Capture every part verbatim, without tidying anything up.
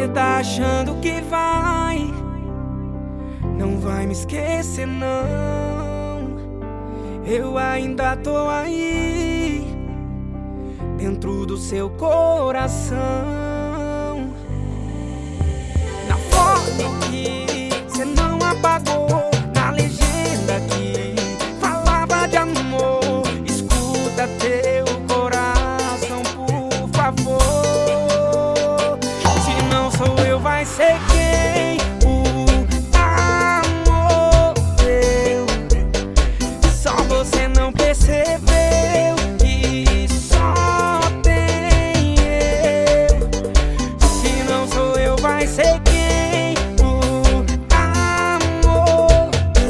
Você tá achando que vai, não vai me esquecer não. Eu ainda tô aí, dentro do seu coração. Na foto que cê não apagou, na legenda que falava de amor, escuta teu coração, por favor. Se não sou eu, vai ser quem? O amor teu. Só você não percebeu que só tem eu. Se não sou eu, vai ser quem? O amor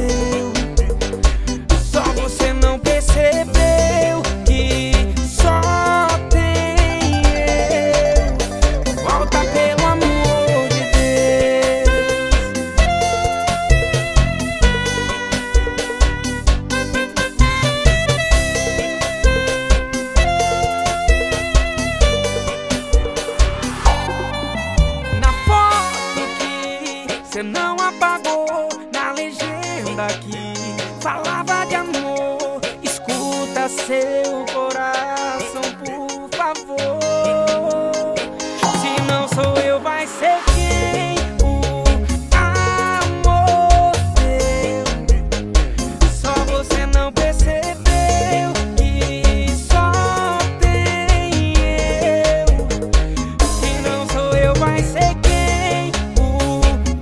teu. Só você não percebeu que só tem eu. Volta pelo amor de Deus. Na foto que cê não apagou, na legenda que falava de amor, escuta seu coração, por favor. Se não sou eu, vai ser quem? O amor teu. Só você não percebeu que só tem eu. Se não sou eu, vai ser quem? O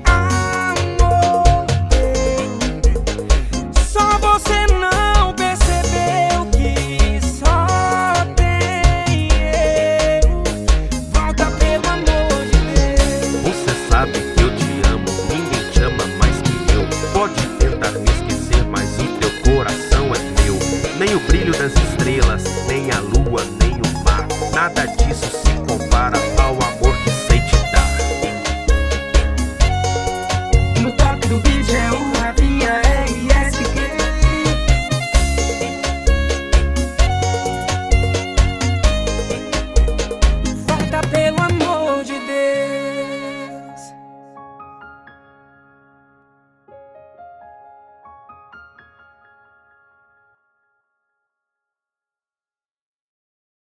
amor teu. Só você não percebeu que só tem eu. Volta pelo amor de Deus. Você sabe que eu te amo, ninguém te ama mais que eu. Pode tentar me esquecer, mas o teu coração é meu. Nem o brilho das estrelas, nem a lua, nem o mar, nada disso